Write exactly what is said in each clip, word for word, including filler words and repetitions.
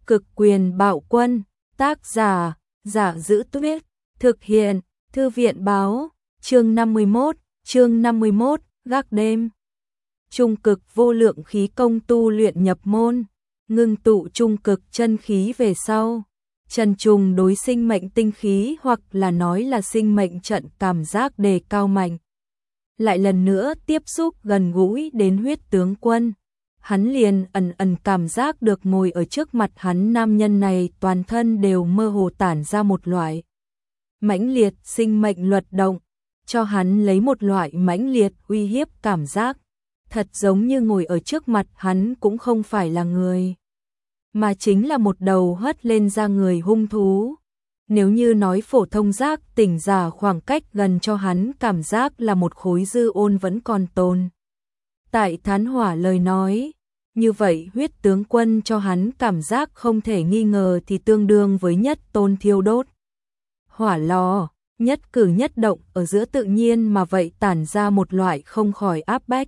Cực quyền bạo quân, tác giả, Giả Giữ Tuyết, thực hiện, Thư viện báo, chương năm mươi mốt, chương năm mươi mốt, gác đêm. Trung cực vô lượng khí công tu luyện nhập môn, ngưng tụ trung cực chân khí về sau. Trần trùng đối sinh mệnh tinh khí hoặc là nói là sinh mệnh trận cảm giác đề cao mạnh. Lại lần nữa tiếp xúc gần gũi đến huyết tướng quân. Hắn liền ẩn ẩn cảm giác được ngồi ở trước mặt hắn nam nhân này toàn thân đều mơ hồ tản ra một loại mãnh liệt sinh mệnh luật động, cho hắn lấy một loại mãnh liệt uy hiếp cảm giác. Thật giống như ngồi ở trước mặt hắn cũng không phải là người, mà chính là một đầu hất lên ra người hung thú. Nếu như nói phổ thông giác tỉnh giả khoảng cách gần cho hắn cảm giác là một khối dư ôn vẫn còn tồn tại thán hỏa lời nói, như vậy huyết tướng quân cho hắn cảm giác không thể nghi ngờ thì tương đương với nhất tôn thiêu đốt hỏa lò, nhất cử nhất động ở giữa tự nhiên mà vậy tản ra một loại không khỏi áp bách.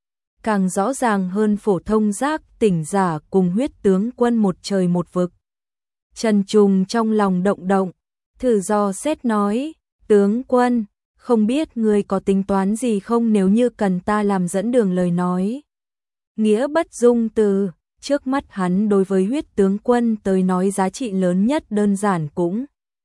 Càng rõ ràng hơn phổ thông giác tỉnh giả cùng huyết tướng quân một trời một vực. Trần Trùng trong lòng động động, thử do xét nói, tướng quân, không biết người có tính toán gì không nếu như cần ta làm dẫn đường lời nói. Nghĩa bất dung từ, trước mắt hắn đối với huyết tướng quân tới nói giá trị lớn nhất đơn giản cũng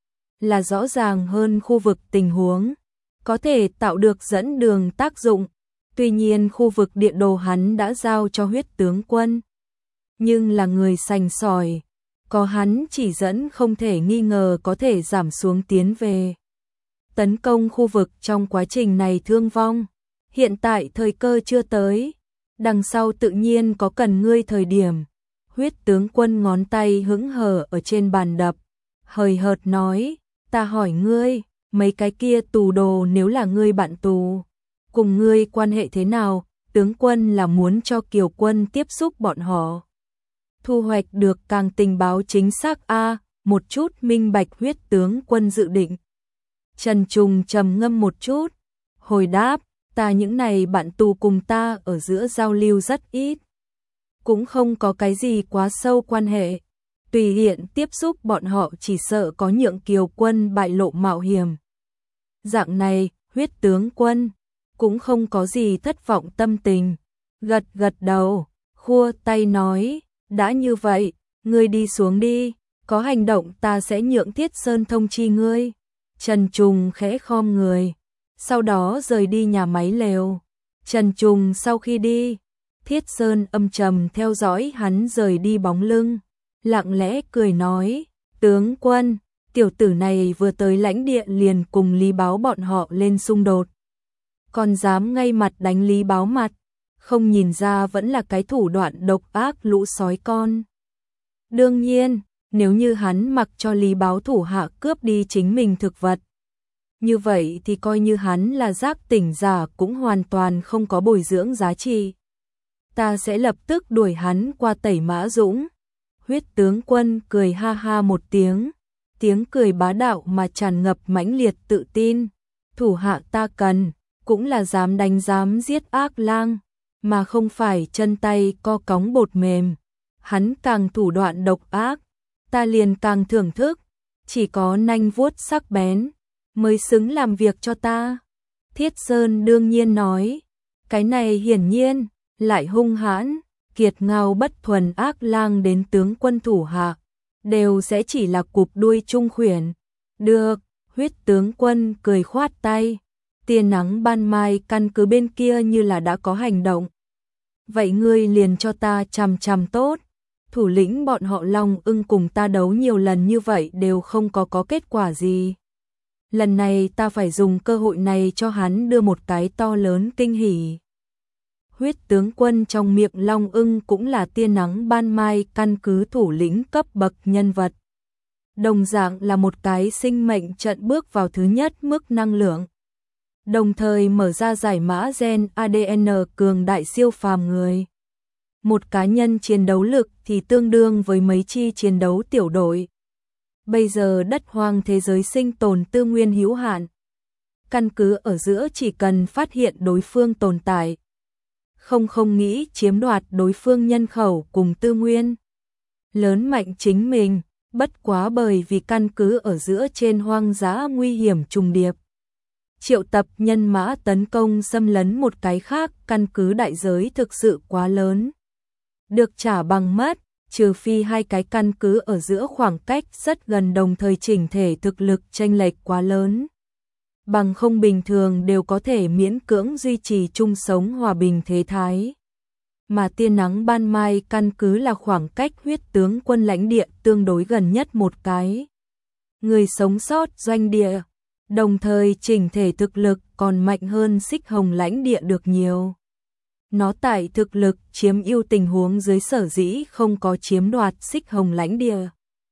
là rõ ràng hơn khu vực tình huống, có thể tạo được dẫn đường tác dụng. Tuy nhiên khu vực địa đồ hắn đã giao cho huyết tướng quân, nhưng là người sành sỏi, có hắn chỉ dẫn không thể nghi ngờ có thể giảm xuống tiến về tấn công khu vực trong quá trình này thương vong. Hiện tại thời cơ chưa tới, đằng sau tự nhiên có cần ngươi thời điểm. Huyết tướng quân ngón tay hững hờ ở trên bàn đập, hời hợt nói, ta hỏi ngươi, mấy cái kia tù đồ nếu là ngươi bạn tù, cùng ngươi quan hệ thế nào? Tướng quân là muốn cho Kiều quân tiếp xúc bọn họ, thu hoạch được càng tình báo chính xác a, à, một chút minh bạch huyết tướng quân dự định. Trần Trùng trầm ngâm một chút, hồi đáp, ta những này bạn tù cùng ta ở giữa giao lưu rất ít, cũng không có cái gì quá sâu quan hệ, tùy hiện tiếp xúc bọn họ chỉ sợ có nhượng Kiều quân bại lộ mạo hiểm. Dạng này, huyết tướng quân cũng không có gì thất vọng tâm tình, gật gật đầu, khua tay nói, đã như vậy, ngươi đi xuống đi, có hành động ta sẽ nhượng Thiết Sơn thông chi ngươi. Trần Trùng khẽ khom người, sau đó rời đi nhà máy lều. Trần Trùng sau khi đi, Thiết Sơn âm trầm theo dõi hắn rời đi bóng lưng, lặng lẽ cười nói, tướng quân, tiểu tử này vừa tới lãnh địa liền cùng Lý Báo bọn họ lên xung đột, còn dám ngay mặt đánh Lý Báo mặt, không nhìn ra vẫn là cái thủ đoạn độc ác lũ sói con. Đương nhiên, nếu như hắn mặc cho Lý Báo thủ hạ cướp đi chính mình thực vật, như vậy thì coi như hắn là giác tỉnh giả cũng hoàn toàn không có bồi dưỡng giá trị. Ta sẽ lập tức đuổi hắn qua Tẩy Mã Dũng. Huyết tướng quân cười ha ha một tiếng, tiếng cười bá đạo mà tràn ngập mãnh liệt tự tin. Thủ hạ ta cần, cũng là dám đánh dám giết ác lang, mà không phải chân tay co cóng bột mềm. Hắn càng thủ đoạn độc ác, ta liền càng thưởng thức, chỉ có nanh vuốt sắc bén mới xứng làm việc cho ta. Thiết Sơn đương nhiên nói, cái này hiển nhiên lại hung hãn, kiệt ngao bất thuần ác lang đến tướng quân thủ hạ, đều sẽ chỉ là cụp đuôi trung khuyển. Được, huyết tướng quân cười khoát tay, tia nắng ban mai căn cứ bên kia như là đã có hành động. Vậy ngươi liền cho ta chằm chằm tốt, thủ lĩnh bọn họ Long Ưng cùng ta đấu nhiều lần như vậy đều không có có kết quả gì. Lần này ta phải dùng cơ hội này cho hắn đưa một cái to lớn kinh hỉ. Huyết tướng quân trong miệng Long Ưng cũng là tia nắng ban mai căn cứ thủ lĩnh cấp bậc nhân vật. Đồng dạng là một cái sinh mệnh trận bước vào thứ nhất mức năng lượng. Đồng thời mở ra giải mã gen a đê en cường đại siêu phàm người. Một cá nhân chiến đấu lực thì tương đương với mấy chi chiến đấu tiểu đội. Bây giờ đất hoang thế giới sinh tồn tư nguyên hữu hạn. Căn cứ ở giữa chỉ cần phát hiện đối phương tồn tại, không không nghĩ chiếm đoạt đối phương nhân khẩu cùng tư nguyên, lớn mạnh chính mình, bất quá bởi vì căn cứ ở giữa trên hoang dã nguy hiểm trùng điệp. Triệu tập nhân mã tấn công xâm lấn một cái khác, căn cứ đại giới thực sự quá lớn. Được trả bằng mất, trừ phi hai cái căn cứ ở giữa khoảng cách rất gần đồng thời chỉnh thể thực lực chênh lệch quá lớn. Bằng không bình thường đều có thể miễn cưỡng duy trì chung sống hòa bình thế thái. Mà tia nắng ban mai căn cứ là khoảng cách huyết tướng quân lãnh địa tương đối gần nhất một cái. Người sống sót doanh địa, đồng thời chỉnh thể thực lực còn mạnh hơn Xích Hồng lãnh địa được nhiều. Nó tại thực lực chiếm ưu tình huống dưới sở dĩ không có chiếm đoạt Xích Hồng lãnh địa.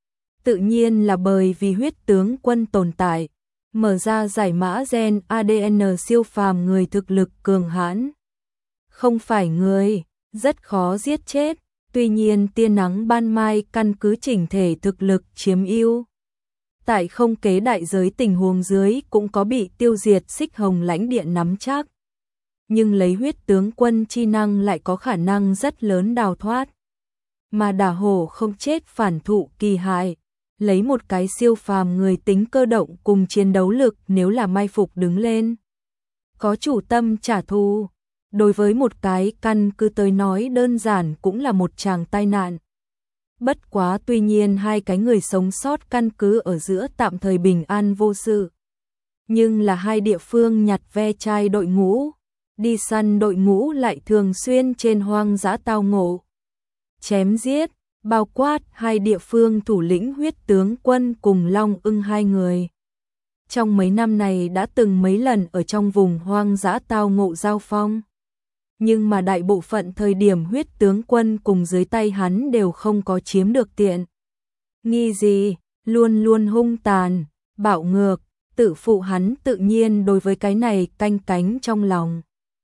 Tự nhiên là bởi vì huyết tướng quân tồn tại, mở ra giải mã gen a đê en siêu phàm người thực lực cường hãn. Không phải người, rất khó giết chết, tuy nhiên tia nắng ban mai căn cứ chỉnh thể thực lực chiếm ưu. Tại không kế đại giới tình huống dưới cũng có bị tiêu diệt Xích Hồng lãnh địa nắm chắc. Nhưng lấy huyết tướng quân chi năng lại có khả năng rất lớn đào thoát. Mà đả hổ không chết phản thụ kỳ hại, lấy một cái siêu phàm người tính cơ động cùng chiến đấu lực nếu là mai phục đứng lên. Có chủ tâm trả thù, đối với một cái căn cứ tới nói đơn giản cũng là một tràng tai nạn. Bất quá tuy nhiên hai cái người sống sót căn cứ ở giữa tạm thời bình an vô sự. Nhưng là hai địa phương nhặt ve chai đội ngũ, đi săn đội ngũ lại thường xuyên trên hoang dã tao ngộ. Chém giết, bao quát hai địa phương thủ lĩnh huyết tướng quân cùng Long Ưng hai người. Trong mấy năm này đã từng mấy lần ở trong vùng hoang dã tao ngộ giao phong. Nhưng mà đại bộ phận thời điểm huyết tướng quân cùng dưới tay hắn đều không có chiếm được tiện nghi gì, luôn luôn hung tàn, bạo ngược, tự phụ hắn tự nhiên đối với cái này canh cánh trong lòng.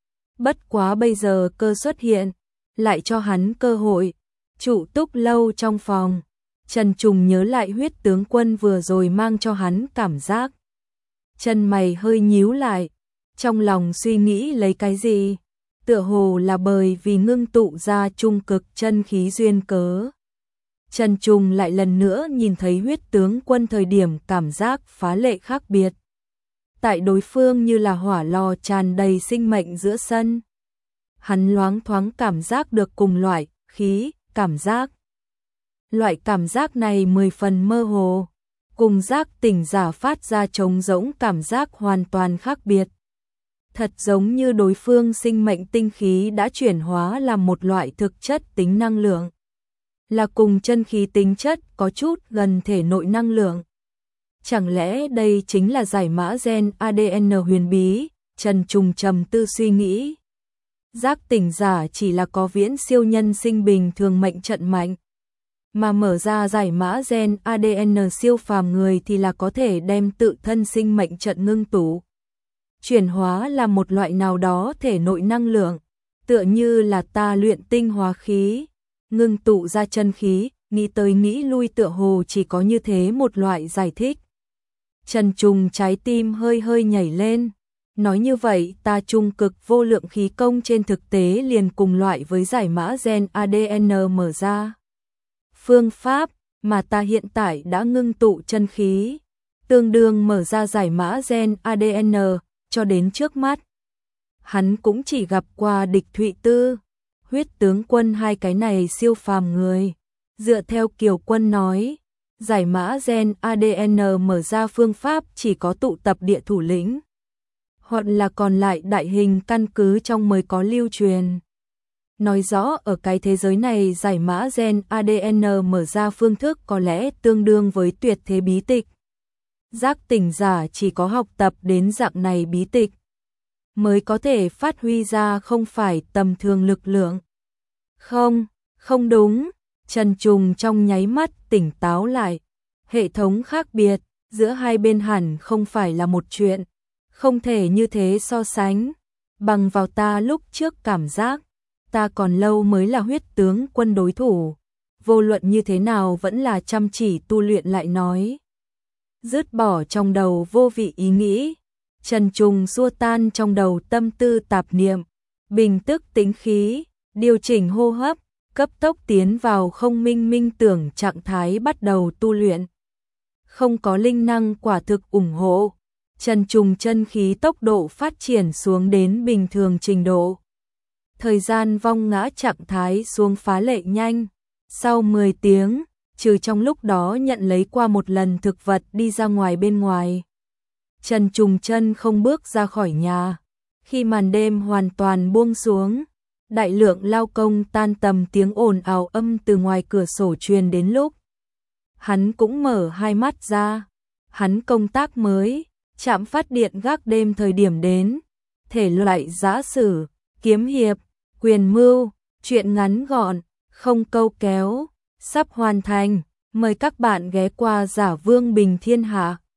Bất quá bây giờ cơ xuất hiện, lại cho hắn cơ hội, trụ túc lâu trong phòng. Trần Trùng nhớ lại huyết tướng quân vừa rồi mang cho hắn cảm giác. Chân mày hơi nhíu lại, trong lòng suy nghĩ lấy cái gì? Tựa hồ là bởi vì ngưng tụ ra trung cực chân khí duyên cớ. Trần Trùng lại lần nữa nhìn thấy huyết tướng quân thời điểm cảm giác phá lệ khác biệt. Tại đối phương như là hỏa lò tràn đầy sinh mệnh giữa sân. Hắn loáng thoáng cảm giác được cùng loại khí, cảm giác. Loại cảm giác này mười phần mơ hồ, cùng giác tỉnh giả phát ra trống rỗng cảm giác hoàn toàn khác biệt. Thật giống như đối phương sinh mệnh tinh khí đã chuyển hóa làm một loại thực chất tính năng lượng. Là cùng chân khí tính chất có chút gần thể nội năng lượng. Chẳng lẽ đây chính là giải mã gen a đê en huyền bí? Trần Trùng trầm tư suy nghĩ. Giác tỉnh giả chỉ là có viễn siêu nhân sinh bình thường mệnh trận mạnh. Mà mở ra giải mã gen a đê en siêu phàm người thì là có thể đem tự thân sinh mệnh trận ngưng tụ. Chuyển hóa là một loại nào đó thể nội năng lượng, tựa như là ta luyện tinh hóa khí, ngưng tụ ra chân khí, nghĩ tới nghĩ lui tựa hồ chỉ có như thế một loại giải thích. Trần Trùng trái tim hơi hơi nhảy lên, nói như vậy ta trung cực vô lượng khí công trên thực tế liền cùng loại với giải mã gen a đê en mở ra. Phương pháp mà ta hiện tại đã ngưng tụ chân khí, tương đương mở ra giải mã gen a đê en. Cho đến trước mắt, hắn cũng chỉ gặp qua địch Thụy Tư, huyết tướng quân hai cái này siêu phàm người. Dựa theo Kiều Quân nói, giải mã gen a đê en mở ra phương pháp chỉ có tụ tập địa thủ lĩnh, hoặc là còn lại đại hình căn cứ trong mới có lưu truyền. Nói rõ ở cái thế giới này giải mã gen a đê en mở ra phương thức có lẽ tương đương với tuyệt thế bí tịch. Giác tỉnh giả chỉ có học tập đến dạng này bí tịch mới có thể phát huy ra không phải tầm thường lực lượng. Không, không đúng, Trần Trùng trong nháy mắt tỉnh táo lại. Hệ thống khác biệt, giữa hai bên hẳn không phải là một chuyện, không thể như thế so sánh. Bằng vào ta lúc trước cảm giác, ta còn lâu mới là huyết tướng quân đối thủ. Vô luận như thế nào vẫn là chăm chỉ tu luyện lại nói. Dứt bỏ trong đầu vô vị ý nghĩ, Trần Trùng xua tan trong đầu tâm tư tạp niệm, bình tức tĩnh khí, điều chỉnh hô hấp, cấp tốc tiến vào không minh minh tưởng trạng thái bắt đầu tu luyện. Không có linh năng quả thực ủng hộ, Trần Trùng chân khí tốc độ phát triển xuống đến bình thường trình độ. Thời gian vong ngã trạng thái xuống phá lệ nhanh. Sau mười tiếng, trừ trong lúc đó nhận lấy qua một lần thực vật đi ra ngoài bên ngoài, Trần Trùng chân không bước ra khỏi nhà. Khi màn đêm hoàn toàn buông xuống, đại lượng lao công tan tầm tiếng ồn ào âm từ ngoài cửa sổ truyền đến lúc hắn cũng mở hai mắt ra. Hắn công tác mới, trạm phát điện gác đêm thời điểm đến, thể loại giã sử, kiếm hiệp, quyền mưu, truyện ngắn gọn, không câu kéo, sắp hoàn thành. Mời các bạn ghé qua Giả Vương Bình Thiên Hạ.